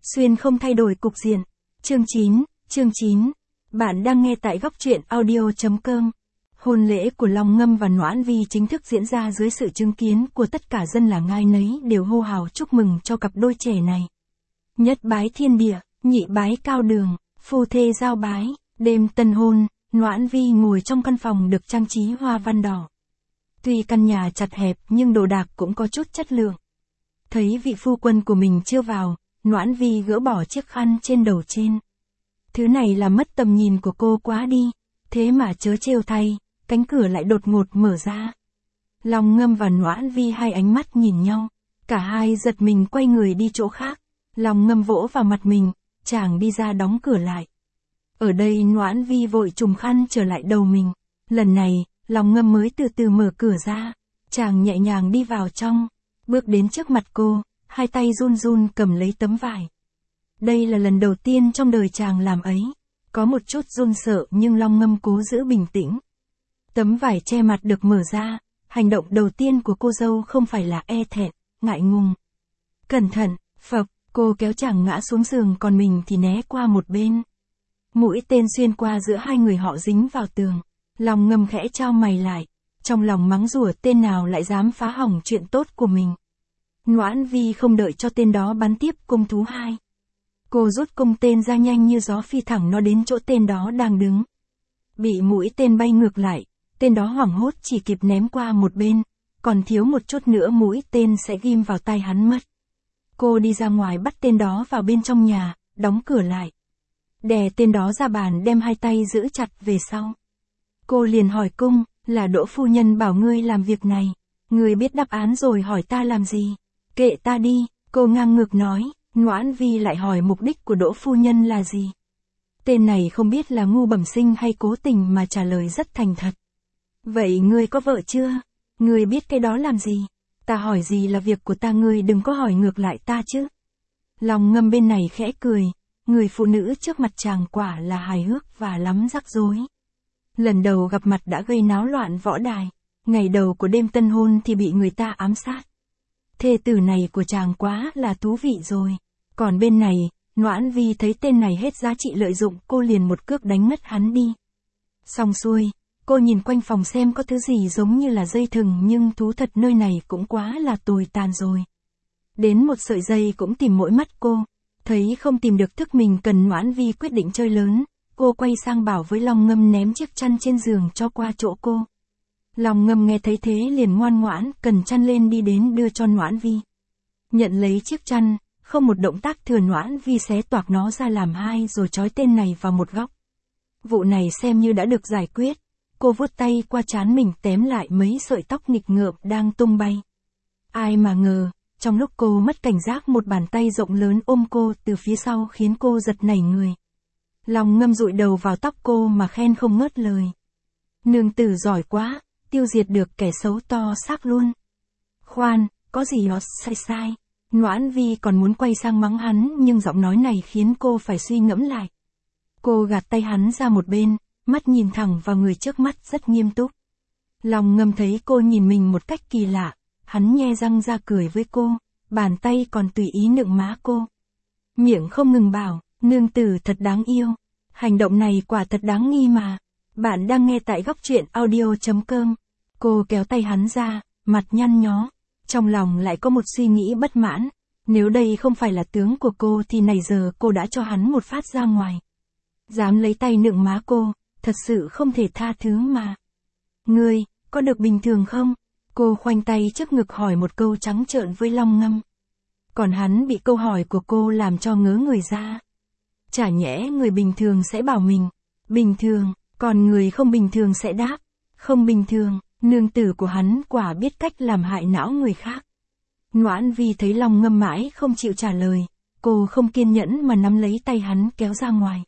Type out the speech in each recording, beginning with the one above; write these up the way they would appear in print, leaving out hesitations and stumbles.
Xuyên không thay đổi cục diện. Chương 9. Bạn đang nghe tại góc truyện audio.com. Hôn lễ của Long Ngâm và Noãn Vi chính thức diễn ra dưới sự chứng kiến của tất cả dân làng ai nấy đều hô hào chúc mừng cho cặp đôi trẻ này. Nhất bái thiên địa, nhị bái cao đường, phu thê giao bái, đêm tân hôn, Noãn Vi ngồi trong căn phòng được trang trí hoa văn đỏ. Tuy căn nhà chật hẹp nhưng đồ đạc cũng có chút chất lượng. Thấy vị phu quân của mình chưa vào, Noãn Vi gỡ bỏ chiếc khăn trên đầu trên. Thứ này làm mất tầm nhìn của cô quá đi, thế mà chớ trêu thay, cánh cửa lại đột ngột mở ra. Long Ngâm và Noãn Vi hai ánh mắt nhìn nhau, cả hai giật mình quay người đi chỗ khác. Long Ngâm vỗ vào mặt mình, chàng đi ra đóng cửa lại. Ở đây Noãn Vi vội trùm khăn trở lại đầu mình. Lần này, Long Ngâm mới từ từ mở cửa ra. Chàng nhẹ nhàng đi vào trong, bước đến trước mặt cô, hai tay run run cầm lấy tấm vải. Đây là lần đầu tiên trong đời chàng làm ấy. Có một chút run sợ nhưng Long Ngâm cố giữ bình tĩnh. Tấm vải che mặt được mở ra, hành động đầu tiên của cô dâu không phải là e thẹn, ngại ngùng. Cẩn thận, phập, cô kéo chàng ngã xuống giường còn mình thì né qua một bên. Mũi tên xuyên qua giữa hai người họ dính vào tường. Long Ngâm khẽ chau mày lại, trong lòng mắng rủa tên nào lại dám phá hỏng chuyện tốt của mình. Noãn Vi không đợi cho tên đó bắn tiếp cung thú hai. Cô rút cung tên ra nhanh như gió phi thẳng nó đến chỗ tên đó đang đứng. Bị mũi tên bay ngược lại, tên đó hoảng hốt chỉ kịp ném qua một bên, còn thiếu một chút nữa mũi tên sẽ ghim vào tay hắn mất. Cô đi ra ngoài bắt tên đó vào bên trong nhà, đóng cửa lại. Đè tên đó ra bàn đem hai tay giữ chặt về sau. Cô liền hỏi cung, là Đỗ phu nhân bảo ngươi làm việc này. Ngươi biết đáp án rồi hỏi ta làm gì? Kệ ta đi, cô ngang ngược nói. Noãn Vi lại hỏi mục đích của Đỗ phu nhân là gì? Tên này không biết là ngu bẩm sinh hay cố tình mà trả lời rất thành thật. Vậy ngươi có vợ chưa? Ngươi biết cái đó làm gì? Ta hỏi gì là việc của ta, ngươi đừng có hỏi ngược lại ta chứ. Long Ngâm bên này khẽ cười, người phụ nữ trước mặt chàng quả là hài hước và lắm rắc rối. Lần đầu gặp mặt đã gây náo loạn võ đài, ngày đầu của đêm tân hôn thì bị người ta ám sát. Thê tử này của chàng quá là thú vị rồi. Còn bên này, Noãn Vi thấy tên này hết giá trị lợi dụng, cô liền một cước đánh ngất hắn đi. Xong xuôi, cô nhìn quanh phòng xem có thứ gì giống như là dây thừng nhưng thú thật nơi này cũng quá là tồi tàn rồi. Đến một sợi dây cũng tìm mỗi mắt cô, thấy không tìm được thức mình cần, Noãn Vi quyết định chơi lớn, cô quay sang bảo với Long Ngâm ném chiếc chăn trên giường cho qua chỗ cô. Long Ngâm nghe thấy thế liền ngoan ngoãn cần chăn lên đi đến đưa cho Noãn Vi. Nhận lấy chiếc chăn, không một động tác thừa, Noãn Vi xé toạc nó ra làm hai rồi trói tên này vào một góc. Vụ này xem như đã được giải quyết. Cô vuốt tay qua trán mình tém lại mấy sợi tóc nghịch ngợm đang tung bay. Ai mà ngờ, trong lúc cô mất cảnh giác một bàn tay rộng lớn ôm cô từ phía sau khiến cô giật nảy người. Long Ngâm dụi đầu vào tóc cô mà khen không ngớt lời. Nương tử giỏi quá, tiêu diệt được kẻ xấu to xác luôn. Khoan, có gì đó sai. Noãn Vi còn muốn quay sang mắng hắn nhưng giọng nói này khiến cô phải suy ngẫm lại. Cô gạt tay hắn ra một bên, mắt nhìn thẳng vào người trước mắt rất nghiêm túc. Long Ngâm thấy cô nhìn mình một cách kỳ lạ, hắn nhe răng ra cười với cô, bàn tay còn tùy ý nựng má cô. Miệng không ngừng bảo, nương tử thật đáng yêu. Hành động này quả thật đáng nghi mà. Bạn đang nghe tại góc truyện audio.com. Cô kéo tay hắn ra, mặt nhăn nhó. Trong lòng lại có một suy nghĩ bất mãn. Nếu đây không phải là tướng của cô thì nãy giờ cô đã cho hắn một phát ra ngoài. Dám lấy tay nựng má cô, thật sự không thể tha thứ mà. Ngươi, có được bình thường không? Cô khoanh tay trước ngực hỏi một câu trắng trợn với Long Ngâm. Còn hắn bị câu hỏi của cô làm cho ngớ người ra. Chả nhẽ người bình thường sẽ bảo mình, bình thường, còn người không bình thường sẽ đáp, không bình thường. Nương tử của hắn quả biết cách làm hại não người khác. Noãn Vi thấy Long Ngâm mãi không chịu trả lời, cô không kiên nhẫn mà nắm lấy tay hắn kéo ra ngoài.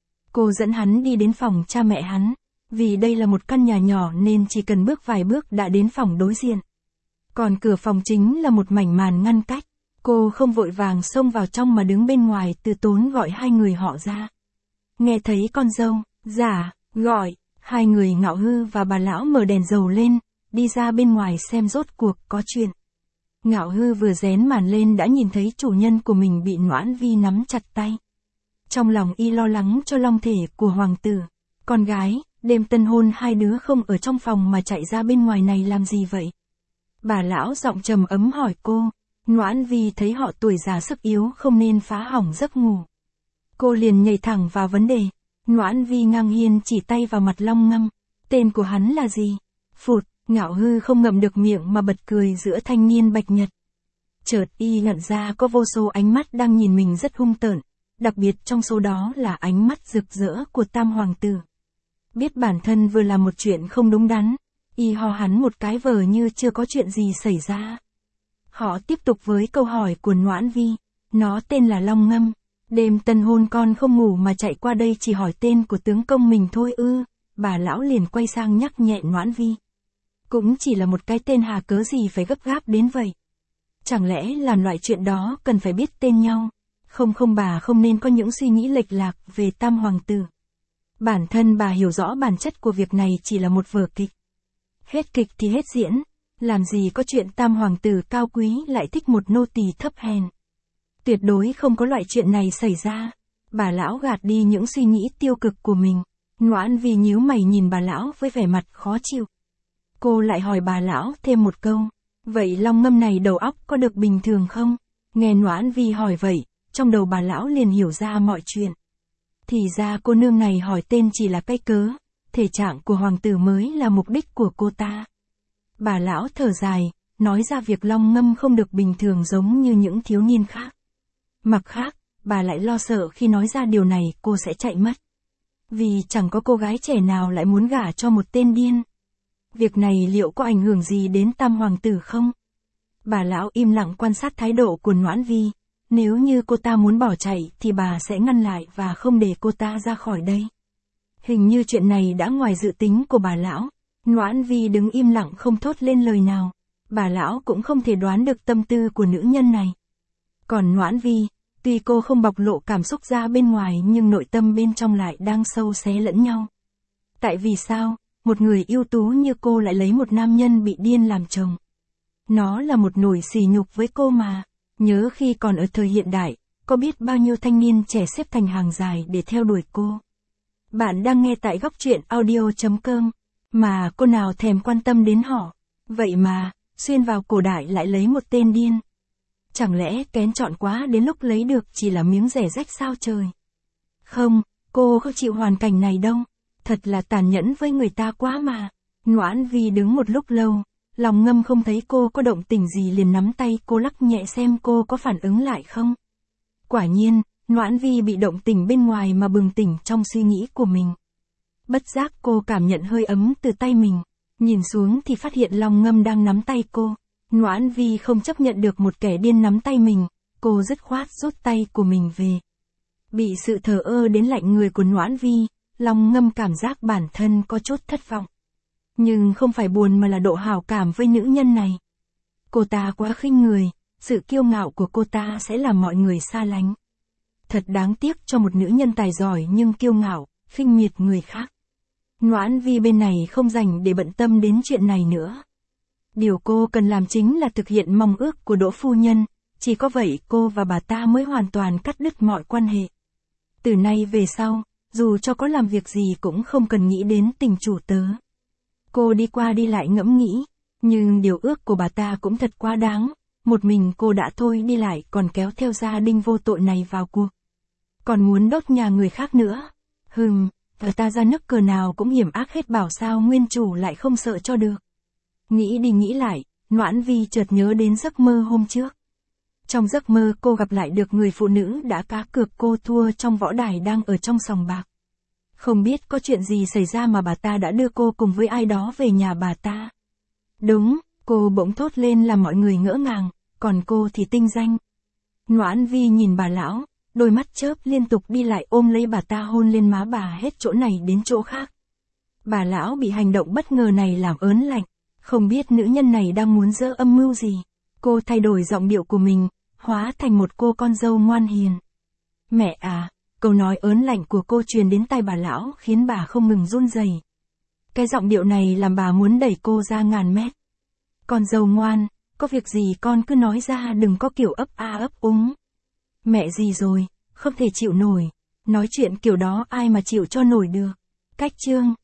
Cô dẫn hắn đi đến phòng cha mẹ hắn, vì đây là một căn nhà nhỏ nên chỉ cần bước vài bước đã đến phòng đối diện. Còn cửa phòng chính là một mảnh màn ngăn cách, cô không vội vàng xông vào trong mà đứng bên ngoài từ tốn gọi hai người họ ra. Nghe thấy con dâu, giả, gọi. Hai người Ngạo Hư và bà lão mở đèn dầu lên, đi ra bên ngoài xem rốt cuộc có chuyện Ngạo Hư vừa rén màn lên đã nhìn thấy chủ nhân của mình bị Noãn Vi nắm chặt tay. Trong lòng y lo lắng cho long thể của hoàng tử. Con gái, đêm tân hôn hai đứa không ở trong phòng mà chạy ra bên ngoài này làm gì vậy? Bà lão giọng trầm ấm hỏi cô. Noãn Vi thấy họ tuổi già sức yếu không nên phá hỏng giấc ngủ. Cô liền nhảy thẳng vào vấn đề. Noãn Vi ngang nhiên chỉ tay vào mặt Long Ngâm. Tên của hắn là gì? Phụt, Ngạo Hư không ngậm được miệng mà bật cười giữa thanh niên bạch nhật. Chợt y nhận ra có vô số ánh mắt đang nhìn mình rất hung tợn. Đặc biệt trong số đó là ánh mắt rực rỡ của Tam Hoàng tử. Biết bản thân vừa làm một chuyện không đúng đắn, y ho hắn một cái vờ như chưa có chuyện gì xảy ra. Họ tiếp tục với câu hỏi của Noãn Vi. Nó tên là Long Ngâm. Đêm tân hôn con không ngủ mà chạy qua đây chỉ hỏi tên của tướng công mình thôi ư? Bà lão liền quay sang nhắc nhẹ Noãn Vi. Cũng chỉ là một cái tên hà cớ gì phải gấp gáp đến vậy? Chẳng lẽ làm loại chuyện đó cần phải biết tên nhau? Không bà không nên có những suy nghĩ lệch lạc về Tam Hoàng tử. Bản thân bà hiểu rõ bản chất của việc này chỉ là một vở kịch. Hết kịch thì hết diễn, làm gì có chuyện Tam Hoàng tử cao quý lại thích một nô tỳ thấp hèn. Tuyệt đối không có loại chuyện này xảy ra. Bà lão gạt đi những suy nghĩ tiêu cực của mình. Noãn Vi nhíu mày nhìn bà lão với vẻ mặt khó chịu. Cô lại hỏi bà lão thêm một câu. Vậy Long Ngâm này đầu óc có được bình thường không? Nghe Noãn Vi hỏi vậy, trong đầu bà lão liền hiểu ra mọi chuyện. Thì ra cô nương này hỏi tên chỉ là cái cớ, thể trạng của hoàng tử mới là mục đích của cô ta. Bà lão thở dài, nói ra việc Long Ngâm không được bình thường giống như những thiếu niên khác. Mặt khác, bà lại lo sợ khi nói ra điều này cô sẽ chạy mất. Vì chẳng có cô gái trẻ nào lại muốn gả cho một tên điên. Việc này liệu có ảnh hưởng gì đến Tam Hoàng tử không? Bà lão im lặng quan sát thái độ của Noãn Vi. Nếu như cô ta muốn bỏ chạy thì bà sẽ ngăn lại và không để cô ta ra khỏi đây. Hình như chuyện này đã ngoài dự tính của bà lão. Noãn Vi đứng im lặng không thốt lên lời nào. Bà lão cũng không thể đoán được tâm tư của nữ nhân này. Còn Noãn Vi, tuy cô không bộc lộ cảm xúc ra bên ngoài nhưng nội tâm bên trong lại đang sâu xé lẫn nhau. Tại vì sao, một người ưu tú như cô lại lấy một nam nhân bị điên làm chồng? Nó là một nỗi sỉ nhục với cô mà. Nhớ khi còn ở thời hiện đại, có biết bao nhiêu thanh niên trẻ xếp thành hàng dài để theo đuổi cô. Bạn đang nghe tại góc truyện audio.com, mà cô nào thèm quan tâm đến họ. Vậy mà, xuyên vào cổ đại lại lấy một tên điên. Chẳng lẽ kén chọn quá đến lúc lấy được chỉ là miếng rẻ rách sao trời? Không, cô không chịu hoàn cảnh này đâu. Thật là tàn nhẫn với người ta quá mà. Noãn Vi đứng một lúc lâu. Long Ngâm không thấy cô có động tình gì liền nắm tay cô lắc nhẹ xem cô có phản ứng lại không. Quả nhiên, Noãn Vi bị động tình bên ngoài mà bừng tỉnh trong suy nghĩ của mình. Bất giác cô cảm nhận hơi ấm từ tay mình. Nhìn xuống thì phát hiện Long Ngâm đang nắm tay cô. Noãn Vi không chấp nhận được một kẻ điên nắm tay mình. Cô dứt khoát rút tay của mình về. Bị sự thờ ơ đến lạnh người của Noãn Vi, Long Ngâm cảm giác bản thân có chút thất vọng. Nhưng không phải buồn mà là độ hảo cảm với nữ nhân này. Cô ta quá khinh người, sự kiêu ngạo của cô ta sẽ làm mọi người xa lánh. Thật đáng tiếc cho một nữ nhân tài giỏi nhưng kiêu ngạo, khinh miệt người khác. Noãn Vi bên này không dành để bận tâm đến chuyện này nữa. Điều cô cần làm chính là thực hiện mong ước của Đỗ phu nhân, chỉ có vậy cô và bà ta mới hoàn toàn cắt đứt mọi quan hệ. Từ nay về sau, dù cho có làm việc gì cũng không cần nghĩ đến tình chủ tớ. Cô đi qua đi lại ngẫm nghĩ, nhưng điều ước của bà ta cũng thật quá đáng, một mình cô đã thôi đi lại còn kéo theo gia đình vô tội này vào cuộc. Còn muốn đốt nhà người khác nữa. Bà ta ra nức cờ nào cũng hiểm ác hết bảo sao nguyên chủ lại không sợ cho được. Nghĩ đi nghĩ lại, Noãn Vi chợt nhớ đến giấc mơ hôm trước. Trong giấc mơ cô gặp lại được người phụ nữ đã cá cược cô thua trong võ đài đang ở trong sòng bạc. Không biết có chuyện gì xảy ra mà bà ta đã đưa cô cùng với ai đó về nhà bà ta. Đúng, cô bỗng thốt lên làm mọi người ngỡ ngàng, còn cô thì tinh danh. Noãn Vi nhìn bà lão, đôi mắt chớp liên tục đi lại ôm lấy bà ta hôn lên má bà hết chỗ này đến chỗ khác. Bà lão bị hành động bất ngờ này làm ớn lạnh, không biết nữ nhân này đang muốn giở âm mưu gì. Cô thay đổi giọng điệu của mình, hóa thành một cô con dâu ngoan hiền. Mẹ à! Câu nói ớn lạnh của cô truyền đến tai bà lão khiến bà không ngừng run rẩy. Cái giọng điệu này làm bà muốn đẩy cô ra ngàn mét. Con dâu ngoan, Có việc gì con cứ nói ra, đừng có kiểu ấp a ấp úng. Mẹ gì rồi, không thể chịu nổi. Nói chuyện kiểu đó ai mà chịu cho nổi được. Cách chương